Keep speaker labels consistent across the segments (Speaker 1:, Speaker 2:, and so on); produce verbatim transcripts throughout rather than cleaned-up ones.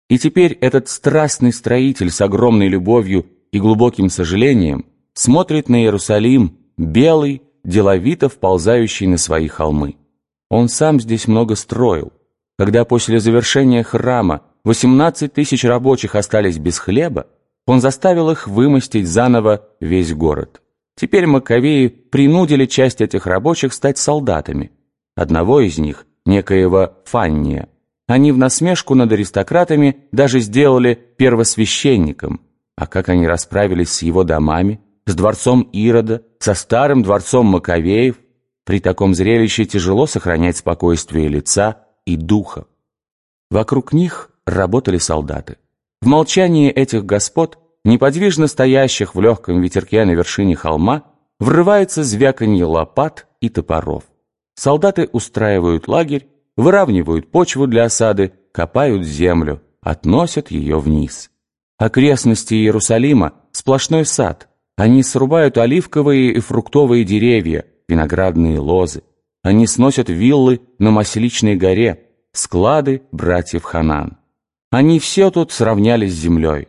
Speaker 1: И теперь этот страстный строитель с огромной любовью и глубоким сожалением смотрит на Иерусалим, белый, деловито вползающий на свои холмы. Он сам здесь много строил. Когда после завершения храма восемнадцать тысяч рабочих остались без хлеба, он заставил их вымостить заново весь город. Теперь Маккавеи принудили часть этих рабочих стать солдатами. Одного из них, некоего Фанния, они в насмешку над аристократами даже сделали первосвященником. А как они расправились с его домами, с дворцом Ирода, со старым дворцом Маккавеев? При таком зрелище тяжело сохранять спокойствие лица и духа. Вокруг них работали солдаты. В молчании этих господ, неподвижно стоящих в легком ветерке на вершине холма, врывается звяканье лопат и топоров. Солдаты устраивают лагерь, выравнивают почву для осады, копают землю, относят ее вниз. Окрестности Иерусалима – сплошной сад. Они срубают оливковые и фруктовые деревья, виноградные лозы. Они сносят виллы на Масличной горе, склады братьев Ханан. Они все тут сравняли с землей.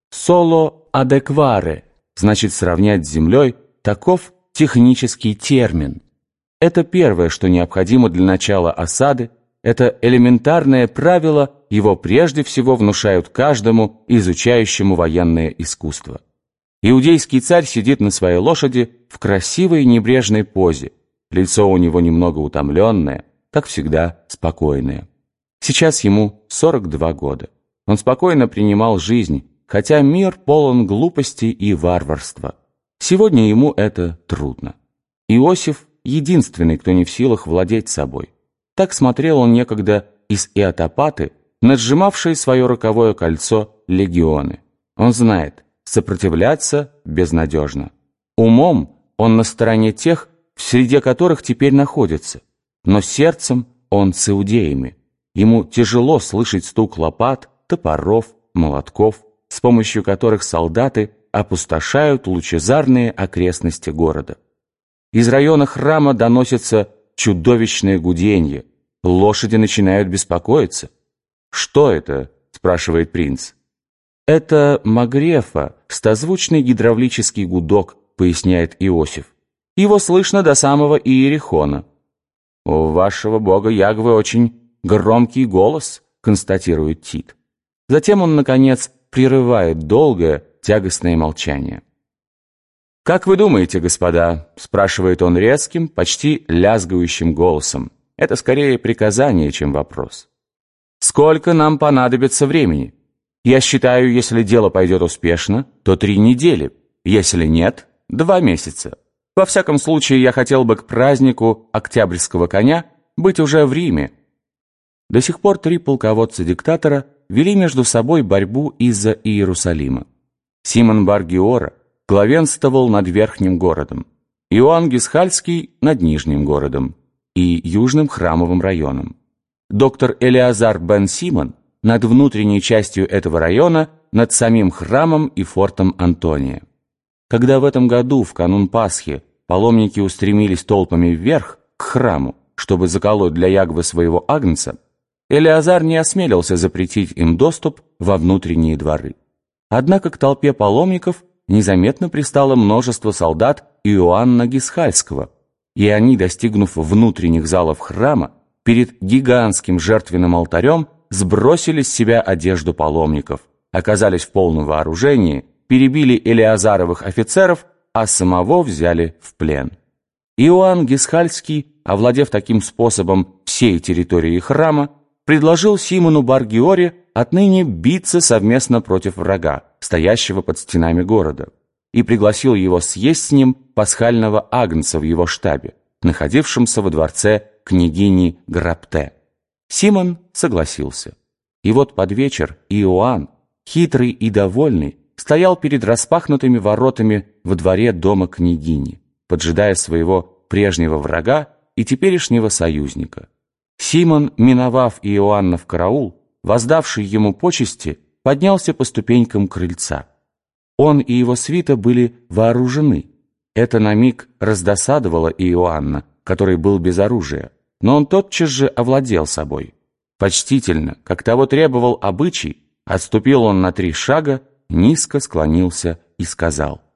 Speaker 1: «Соло адекваре» значит сравнять с землей, таков технический термин. Это первое, что необходимо для начала осады, это элементарное правило, его прежде всего внушают каждому, изучающему военное искусство. Иудейский царь сидит на своей лошади в красивой небрежной позе. Лицо у него немного утомленное, как всегда спокойное. Сейчас ему сорок два года. Он спокойно принимал жизнь, хотя мир полон глупости и варварства. Сегодня ему это трудно. Иосиф – единственный, кто не в силах владеть собой. Так смотрел он некогда из Иотопаты, на сжимавшие свое роковое кольцо легионы. Он знает, сопротивляться безнадежно. Умом он на стороне тех, в среде которых теперь находится, но сердцем он с иудеями. Ему тяжело слышать стук лопат, топоров, молотков, с помощью которых солдаты опустошают лучезарные окрестности города. Из района храма доносится чудовищное гуденье. Лошади начинают беспокоиться. «Что это?» – спрашивает принц. «Это магрефа, стозвучный гидравлический гудок», – поясняет Иосиф. «Его слышно до самого Иерихона». «У вашего бога Ягвы очень громкий голос», – констатирует Тит. Затем он, наконец, прерывает долгое, тягостное молчание. «Как вы думаете, господа?» – спрашивает он резким, почти лязгающим голосом. Это скорее приказание, чем вопрос. «Сколько нам понадобится времени? Я считаю, если дело пойдет успешно, то три недели. Если нет, два месяца. Во всяком случае, я хотел бы к празднику Октябрьского коня быть уже в Риме». До сих пор три полководца диктатора вели между собой борьбу из-за Иерусалима. Симон бар-Гиора главенствовал над верхним городом, Иоанн Гисхальский над нижним городом и южным храмовым районом. Доктор Элиазар бен Симон над внутренней частью этого района, над самим храмом и фортом Антония. Когда в этом году, в канун Пасхи, паломники устремились толпами вверх, к храму, чтобы заколоть для Ягвы своего агнца, Элиазар не осмелился запретить им доступ во внутренние дворы. Однако к толпе паломников незаметно пристало множество солдат Иоанна Гисхальского, и они, достигнув внутренних залов храма, перед гигантским жертвенным алтарем сбросили с себя одежду паломников, оказались в полном вооружении, перебили Элиазаровых офицеров, а самого взяли в плен. Иоанн Гисхальский, овладев таким способом всей территории храма, предложил Симону бар-Гиоре отныне биться совместно против врага, стоящего под стенами города, и пригласил его съесть с ним пасхального агнца в его штабе, находившемся во дворце княгини Грапте. Симон согласился. И вот под вечер Иоанн, хитрый и довольный, стоял перед распахнутыми воротами во дворе дома княгини, поджидая своего прежнего врага и теперешнего союзника. Симон, миновав Иоанна в караул, воздавший ему почести, поднялся по ступенькам крыльца. Он и его свита были вооружены. Это на миг раздосадовало Иоанна, который был без оружия, но он тотчас же овладел собой. Почтительно, как того требовал обычай, Отступил он на три шага, низко склонился и сказал: